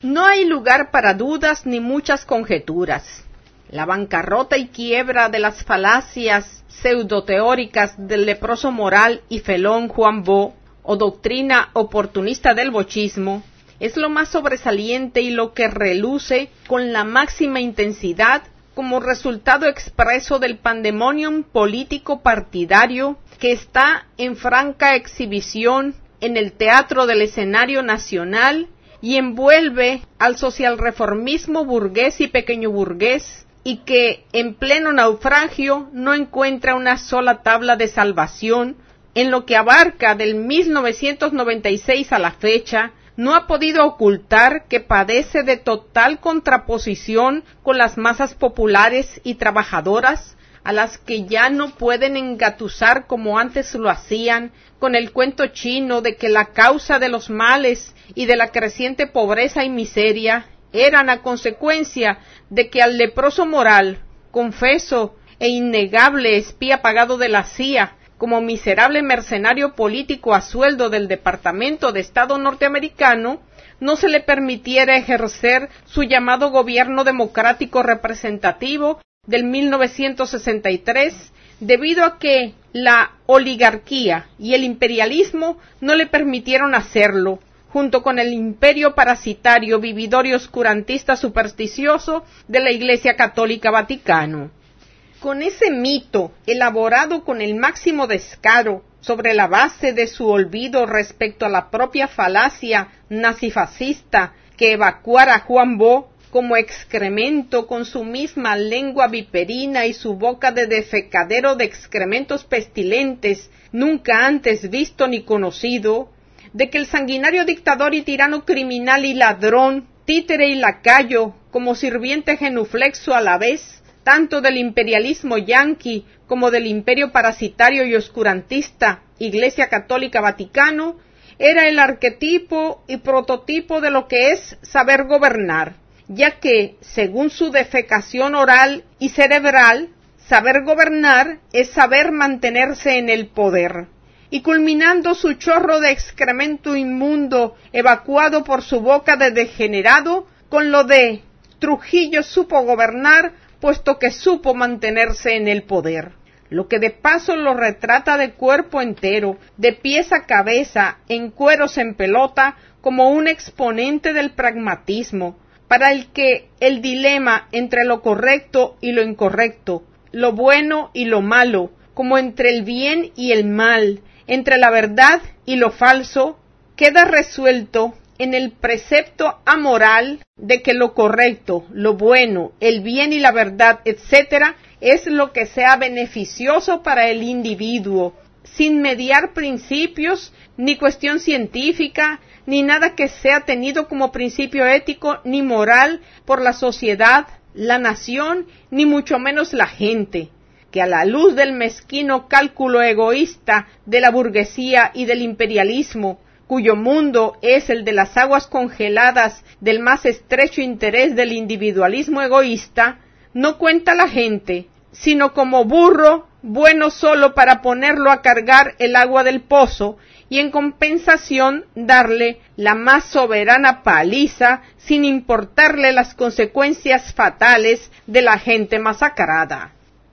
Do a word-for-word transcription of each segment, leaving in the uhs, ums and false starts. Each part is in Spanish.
No hay lugar para dudas ni muchas conjeturas. La bancarrota y quiebra de las falacias pseudoteóricas del leproso moral y felón Juan Bo, o doctrina oportunista del bochismo, es lo más sobresaliente y lo que reluce con la máxima intensidad como resultado expreso del pandemonium político partidario que está en franca exhibición en el teatro del escenario nacional y envuelve al socialreformismo burgués y pequeño burgués, y que en pleno naufragio no encuentra una sola tabla de salvación. En lo que abarca del mil novecientos noventa y seis a la fecha, no ha podido ocultar que padece de total contraposición con las masas populares y trabajadoras, a las que ya no pueden engatusar como antes lo hacían con el cuento chino de que la causa de los males y de la creciente pobreza y miseria eran a consecuencia de que al leproso moral, confeso e innegable espía pagado de la C I A, como miserable mercenario político a sueldo del Departamento de Estado norteamericano, no se le permitiera ejercer su llamado gobierno democrático representativo del mil novecientos sesenta y tres, debido a que la oligarquía y el imperialismo no le permitieron hacerlo, junto con el imperio parasitario, vividor y oscurantista supersticioso de la Iglesia Católica Vaticano. Con ese mito, elaborado con el máximo descaro, sobre la base de su olvido respecto a la propia falacia nazifascista que evacuara a Juan Bo como excremento con su misma lengua viperina y su boca de defecadero de excrementos pestilentes, nunca antes visto ni conocido, de que el sanguinario dictador y tirano criminal y ladrón, títere y lacayo, como sirviente genuflexo a la vez, tanto del imperialismo yanqui como del imperio parasitario y oscurantista Iglesia Católica Vaticano, era el arquetipo y prototipo de lo que es saber gobernar, ya que, según su defecación oral y cerebral, saber gobernar es saber mantenerse en el poder. Y culminando su chorro de excremento inmundo evacuado por su boca de degenerado, con lo de Trujillo supo gobernar, puesto que supo mantenerse en el poder, lo que de paso lo retrata de cuerpo entero, de pies a cabeza, en cueros en pelota, como un exponente del pragmatismo, para el que el dilema entre lo correcto y lo incorrecto, lo bueno y lo malo, como entre el bien y el mal, entre la verdad y lo falso, queda resuelto en el precepto amoral de que lo correcto, lo bueno, el bien y la verdad, etcétera, es lo que sea beneficioso para el individuo, sin mediar principios, ni cuestión científica, ni nada que sea tenido como principio ético ni moral por la sociedad, la nación, ni mucho menos la gente, que a la luz del mezquino cálculo egoísta de la burguesía y del imperialismo, cuyo mundo es el de las aguas congeladas del más estrecho interés del individualismo egoísta, no cuenta la gente, sino como burro bueno solo para ponerlo a cargar el agua del pozo y en compensación darle la más soberana paliza sin importarle las consecuencias fatales de la gente masacrada.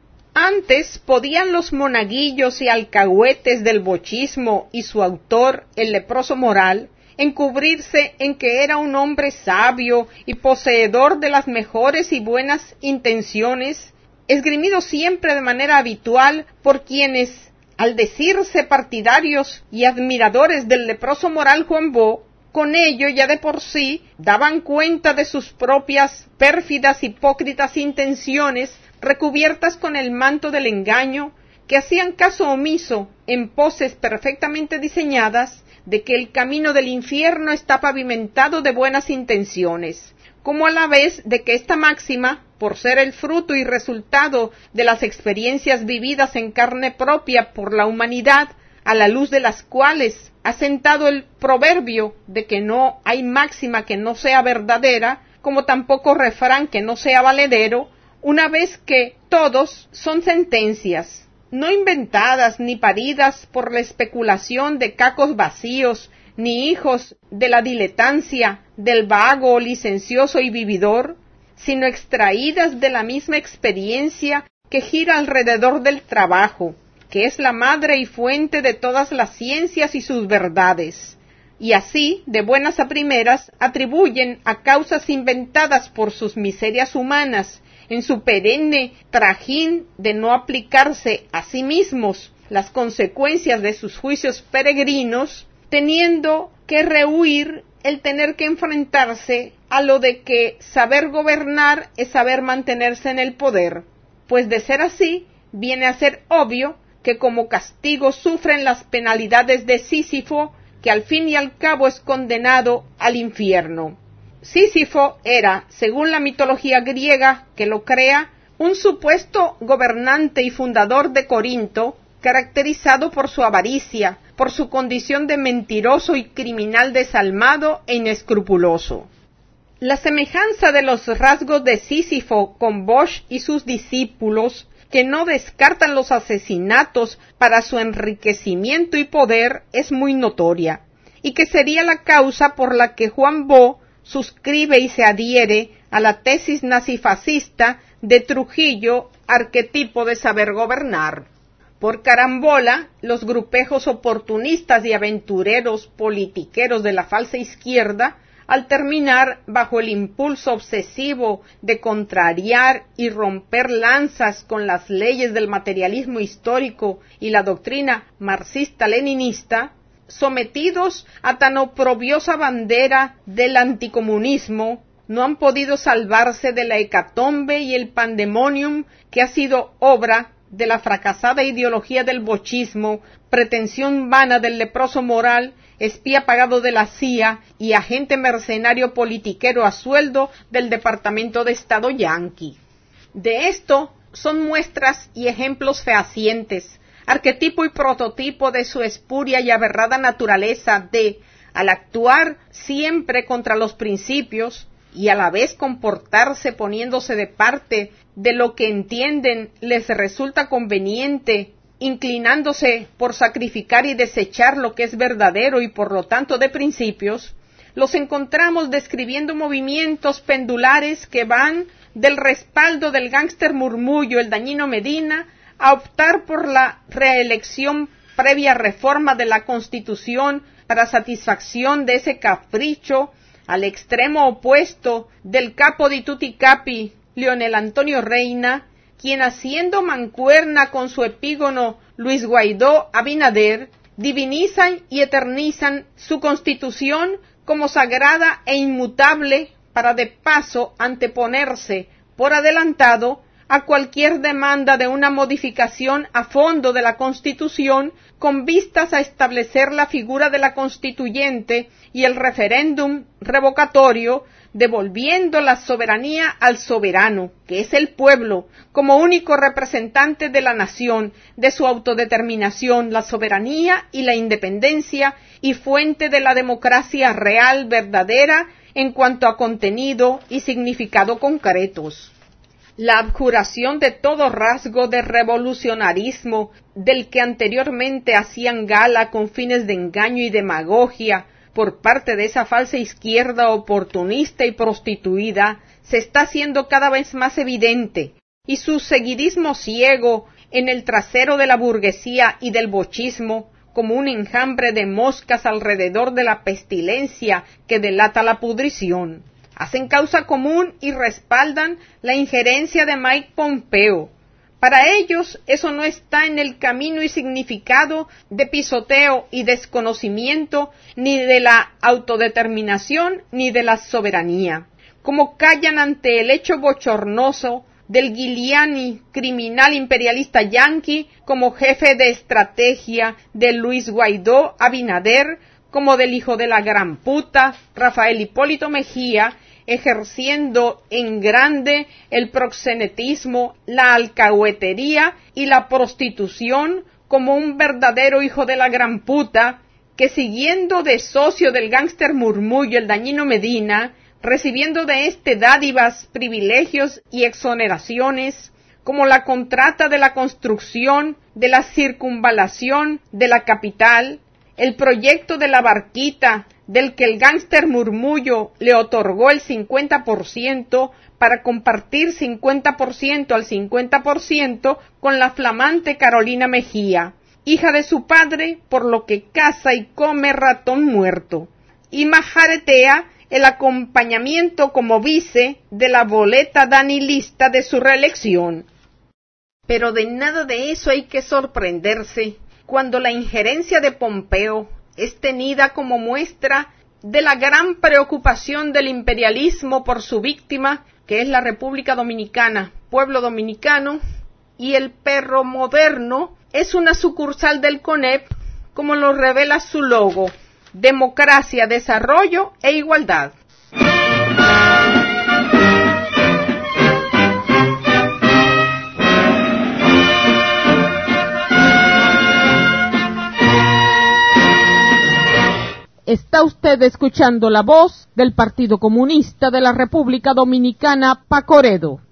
Antes podían los monaguillos y alcahuetes del bochismo y su autor, el leproso moral, encubrirse en que era un hombre sabio y poseedor de las mejores y buenas intenciones, esgrimido siempre de manera habitual por quienes, al decirse partidarios y admiradores del leproso moral Juan Bo, con ello ya de por sí daban cuenta de sus propias pérfidas hipócritas intenciones recubiertas con el manto del engaño, que hacían caso omiso en poses perfectamente diseñadas de que el camino del infierno está pavimentado de buenas intenciones, como a la vez de que esta máxima, por ser el fruto y resultado de las experiencias vividas en carne propia por la humanidad, a la luz de las cuales ha sentado el proverbio de que no hay máxima que no sea verdadera, como tampoco refrán que no sea valedero, una vez que todos son sentencias, no inventadas ni paridas por la especulación de cacos vacíos, ni hijos de la diletancia, del vago, licencioso y vividor, sino extraídas de la misma experiencia que gira alrededor del trabajo, que es la madre y fuente de todas las ciencias y sus verdades, y así, de buenas a primeras, atribuyen a causas inventadas por sus miserias humanas, en su perenne trajín de no aplicarse a sí mismos las consecuencias de sus juicios peregrinos, teniendo que rehuir el tener que enfrentarse a lo de que saber gobernar es saber mantenerse en el poder, pues de ser así, viene a ser obvio que como castigo sufren las penalidades de Sísifo, que al fin y al cabo es condenado al infierno. Sísifo era, según la mitología griega que lo crea, un supuesto gobernante y fundador de Corinto, caracterizado por su avaricia, por su condición de mentiroso y criminal desalmado e inescrupuloso. La semejanza de los rasgos de Sísifo con Bosch y sus discípulos, que no descartan los asesinatos para su enriquecimiento y poder, es muy notoria, y que sería la causa por la que Juan Bo suscribe y se adhiere a la tesis nazifascista de Trujillo, arquetipo de saber gobernar. Por carambola, los grupejos oportunistas y aventureros politiqueros de la falsa izquierda, al terminar bajo el impulso obsesivo de contrariar y romper lanzas con las leyes del materialismo histórico y la doctrina marxista-leninista, sometidos a tan oprobiosa bandera del anticomunismo, no han podido salvarse de la hecatombe y el pandemonium que ha sido obra de la fracasada ideología del bochismo, pretensión vana del leproso moral, espía pagado de la C I A y agente mercenario politiquero a sueldo del Departamento de Estado yanqui. De esto son muestras y ejemplos fehacientes, arquetipo y prototipo de su espuria y aberrada naturaleza de, al actuar siempre contra los principios y a la vez comportarse poniéndose de parte de lo que entienden les resulta conveniente, inclinándose por sacrificar y desechar lo que es verdadero y por lo tanto de principios, los encontramos describiendo movimientos pendulares que van del respaldo del gángster Murmullo, el dañino Medina, a optar por la reelección previa reforma de la Constitución para satisfacción de ese capricho, al extremo opuesto del capo di tutti capi, Leonel Antonio Reina, quien haciendo mancuerna con su epígono Luis Guaidó Abinader, divinizan y eternizan su constitución como sagrada e inmutable para de paso anteponerse por adelantado a cualquier demanda de una modificación a fondo de la Constitución con vistas a establecer la figura de la constituyente y el referéndum revocatorio, devolviendo la soberanía al soberano, que es el pueblo, como único representante de la nación, de su autodeterminación, la soberanía y la independencia, y fuente de la democracia real, verdadera, en cuanto a contenido y significado concretos. La abjuración de todo rasgo de revolucionarismo del que anteriormente hacían gala con fines de engaño y demagogia por parte de esa falsa izquierda oportunista y prostituida se está haciendo cada vez más evidente, y su seguidismo ciego en el trasero de la burguesía y del bochismo, como un enjambre de moscas alrededor de la pestilencia que delata la pudrición. Hacen causa común y respaldan la injerencia de Mike Pompeo. Para ellos eso no está en el camino y significado de pisoteo y desconocimiento ni de la autodeterminación ni de la soberanía. Como callan ante el hecho bochornoso del Giuliani, criminal imperialista yanqui, como jefe de estrategia de Luis Guaidó Abinader, como del hijo de la gran puta, Rafael Hipólito Mejía, ejerciendo en grande el proxenetismo, la alcahuetería y la prostitución como un verdadero hijo de la gran puta, que siguiendo de socio del gángster Murmullo, el dañino Medina, recibiendo de éste dádivas, privilegios y exoneraciones, como la contrata de la construcción de la circunvalación de la capital, el proyecto de la barquita, del que el gángster Murmullo le otorgó el cincuenta por ciento para compartir cincuenta por ciento al cincuenta por ciento con la flamante Carolina Mejía, hija de su padre, por lo que caza y come ratón muerto, y majaretea el acompañamiento como vice de la boleta danilista de su reelección. Pero de nada de eso hay que sorprenderse cuando la injerencia de Pompeo es tenida como muestra de la gran preocupación del imperialismo por su víctima, que es la República Dominicana, pueblo dominicano, y el perro moderno es una sucursal del CONEP, como lo revela su logo: democracia, desarrollo e igualdad. Está usted escuchando la voz del Partido Comunista de la República Dominicana, Pacoredo.